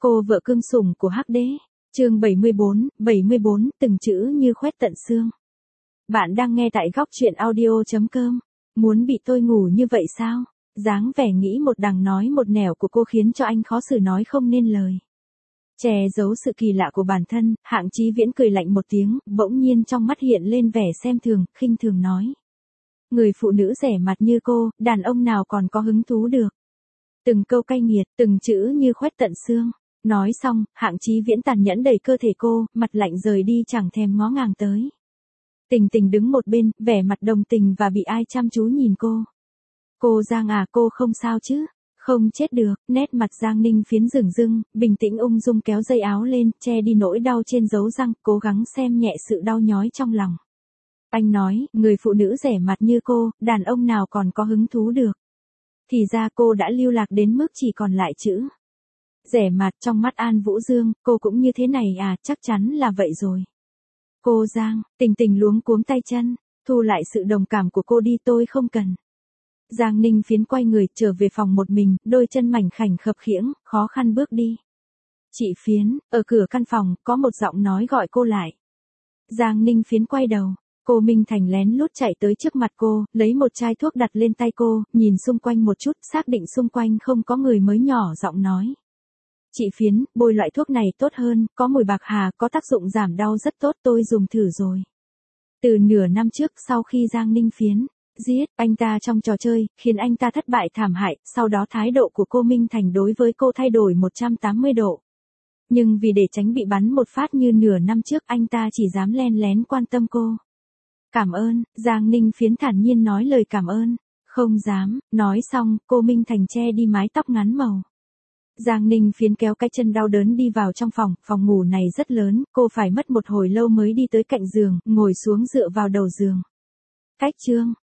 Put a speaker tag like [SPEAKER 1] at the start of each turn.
[SPEAKER 1] Cô vợ cưng sủng của Hắc Đế. Chương 74, từng chữ như khoét tận xương. Bạn đang nghe tại góc truyện audio.com. Muốn bị tôi ngủ như vậy sao? Dáng vẻ nghĩ một đằng nói một nẻo của cô khiến cho anh khó xử nói không nên lời. Che giấu sự kỳ lạ của bản thân, Hạng Chí Viễn cười lạnh một tiếng, bỗng nhiên trong mắt hiện lên vẻ xem thường, khinh thường nói. Người phụ nữ rẻ mặt như cô, đàn ông nào còn có hứng thú được. Từng câu cay nghiệt, từng chữ như khoét tận xương. Nói xong, Hạng Chí Viễn tàn nhẫn đẩy cơ thể cô, mặt lạnh rời đi chẳng thèm ngó ngàng tới. Tình Tình đứng một bên, vẻ mặt đồng tình và bị ai chăm chú nhìn cô. Cô Giang à, cô không sao chứ? Không chết được. Nét mặt Giang Ninh Phiến rừng rưng, bình tĩnh ung dung kéo dây áo lên, che đi nỗi đau trên dấu răng, cố gắng xem nhẹ sự đau nhói trong lòng. Anh nói, người phụ nữ rẻ mặt như cô, đàn ông nào còn có hứng thú được. Thì ra cô đã lưu lạc đến mức chỉ còn lại chữ rẻ mặt. Trong mắt An Vũ Dương, cô cũng như thế này à? Chắc chắn là vậy rồi. Cô Giang, Tình Tình luống cuống tay chân, thu lại sự đồng cảm của cô đi, tôi không cần. Giang Ninh Phiến quay người trở về phòng một mình, đôi chân mảnh khảnh khập khiễng, khó khăn bước đi. Chị Phiến, ở cửa căn phòng, có một giọng nói gọi cô lại. Giang Ninh Phiến quay đầu. Cô Minh Thành lén lút chạy tới trước mặt cô, lấy một chai thuốc đặt lên tay cô, nhìn xung quanh một chút, xác định xung quanh không có người mới nhỏ giọng nói. Chị Phiến, bôi loại thuốc này tốt hơn, có mùi bạc hà, có tác dụng giảm đau rất tốt, tôi dùng thử rồi. Từ nửa năm trước, sau khi Giang Ninh Phiến giết anh ta trong trò chơi, khiến anh ta thất bại thảm hại, sau đó thái độ của cô Minh Thành đối với cô thay đổi 180 độ. Nhưng vì để tránh bị bắn một phát như nửa năm trước, anh ta chỉ dám len lén quan tâm cô. Cảm ơn, Giang Ninh Phiến thản nhiên nói lời cảm ơn. Không dám. Nói xong, cô Minh Thành che đi mái tóc ngắn màu. Giang Ninh Phiến kéo cái chân đau đớn đi vào trong phòng, phòng ngủ này rất lớn, cô phải mất một hồi lâu mới đi tới cạnh giường, ngồi xuống dựa vào đầu giường. Cách chương